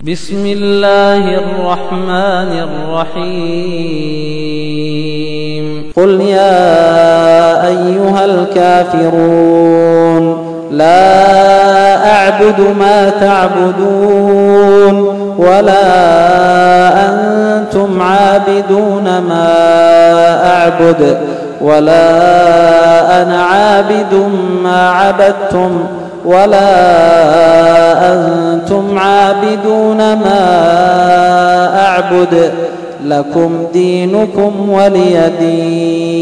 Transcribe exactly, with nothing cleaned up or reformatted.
بسم الله الرحمن الرحيم قل يا أيها الكافرون لا أعبد ما تعبدون ولا أنتم عابدون ما أعبد ولا أنا عابد ما عبدتم ولا أنتم عابدون ما أعبد لكم دينكم ولي دين.